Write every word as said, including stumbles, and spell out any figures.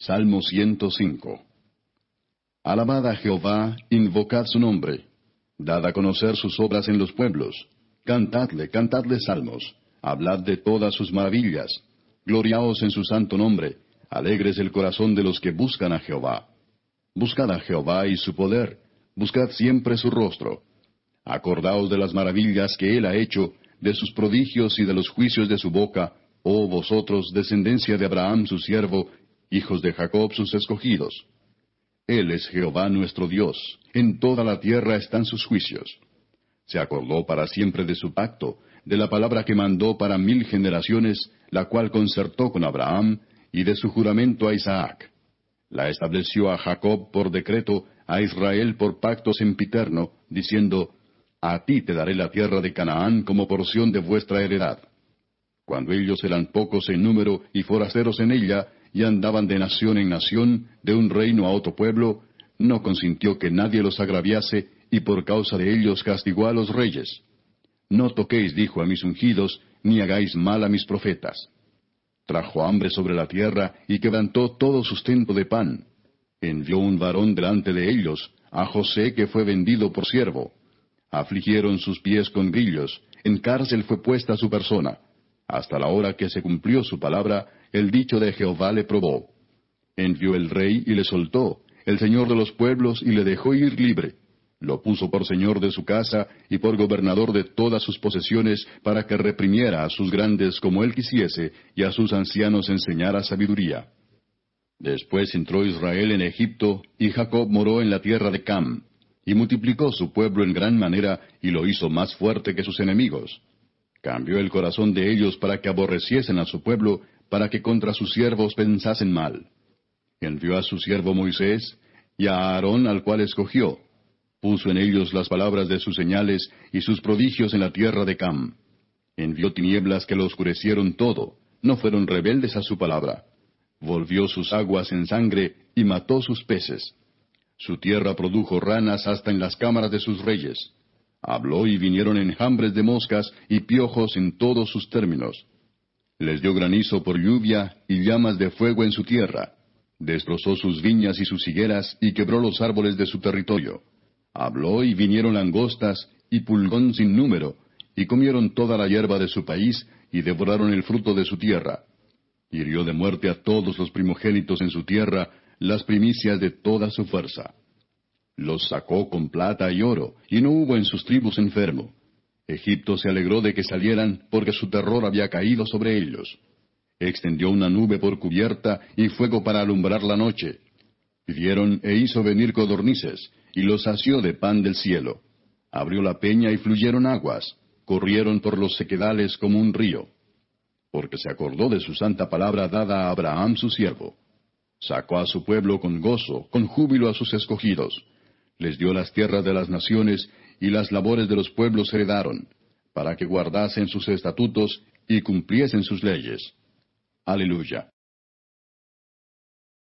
Salmo ciento cinco. Alabad a Jehová, invocad su nombre. Dad a conocer sus obras en los pueblos. Cantadle, cantadle salmos. Hablad de todas sus maravillas. Gloriaos en su santo nombre. Alegres el corazón de los que buscan a Jehová. Buscad a Jehová y su poder. Buscad siempre su rostro. Acordaos de las maravillas que él ha hecho, de sus prodigios y de los juicios de su boca, oh vosotros, descendencia de Abraham su siervo, hijos de Jacob sus escogidos. Él es Jehová nuestro Dios, en toda la tierra están sus juicios. Se acordó para siempre de su pacto, de la palabra que mandó para mil generaciones, la cual concertó con Abraham, y de su juramento a Isaac. La estableció a Jacob por decreto, a Israel por pacto sempiterno, diciendo, A ti te daré la tierra de Canaán como porción de vuestra heredad. Cuando ellos eran pocos en número y forasteros en ella, y andaban de nación en nación, de un reino a otro pueblo, no consintió que nadie los agraviase, y por causa de ellos castigó a los reyes. No toquéis, dijo, a mis ungidos, ni hagáis mal a mis profetas. Trajo hambre sobre la tierra, y quebrantó todo sustento de pan. Envió un varón delante de ellos, a José que fue vendido por siervo. Afligieron sus pies con grillos, en cárcel fue puesta su persona. Hasta la hora que se cumplió su palabra, el dicho de Jehová le probó. Envió el rey y le soltó, el señor de los pueblos, y le dejó ir libre. Lo puso por señor de su casa y por gobernador de todas sus posesiones, para que reprimiera a sus grandes como él quisiese, y a sus ancianos enseñara sabiduría. Después entró Israel en Egipto, y Jacob moró en la tierra de Cam, y multiplicó su pueblo en gran manera, y lo hizo más fuerte que sus enemigos. Cambió el corazón de ellos para que aborreciesen a su pueblo, para que contra sus siervos pensasen mal. Envió a su siervo Moisés, y a Aarón al cual escogió. Puso en ellos las palabras de sus señales, y sus prodigios en la tierra de Cam. Envió tinieblas que lo oscurecieron todo, no fueron rebeldes a su palabra. Volvió sus aguas en sangre, y mató sus peces. Su tierra produjo ranas hasta en las cámaras de sus reyes. Habló y vinieron enjambres de moscas y piojos en todos sus términos. Les dio granizo por lluvia y llamas de fuego en su tierra. Destrozó sus viñas y sus higueras y quebró los árboles de su territorio. Habló y vinieron langostas y pulgón sin número, y comieron toda la hierba de su país y devoraron el fruto de su tierra. Hirió de muerte a todos los primogénitos en su tierra, las primicias de toda su fuerza. Los sacó con plata y oro, y no hubo en sus tribus enfermo. Egipto se alegró de que salieran, porque su terror había caído sobre ellos. Extendió una nube por cubierta, y fuego para alumbrar la noche. Vieron e hizo venir codornices, y los sació de pan del cielo. Abrió la peña y fluyeron aguas, corrieron por los sequedales como un río. Porque se acordó de su santa palabra dada a Abraham su siervo. Sacó a su pueblo con gozo, con júbilo a sus escogidos. Les dio las tierras de las naciones, y las labores de los pueblos heredaron, para que guardasen sus estatutos y cumpliesen sus leyes. Aleluya.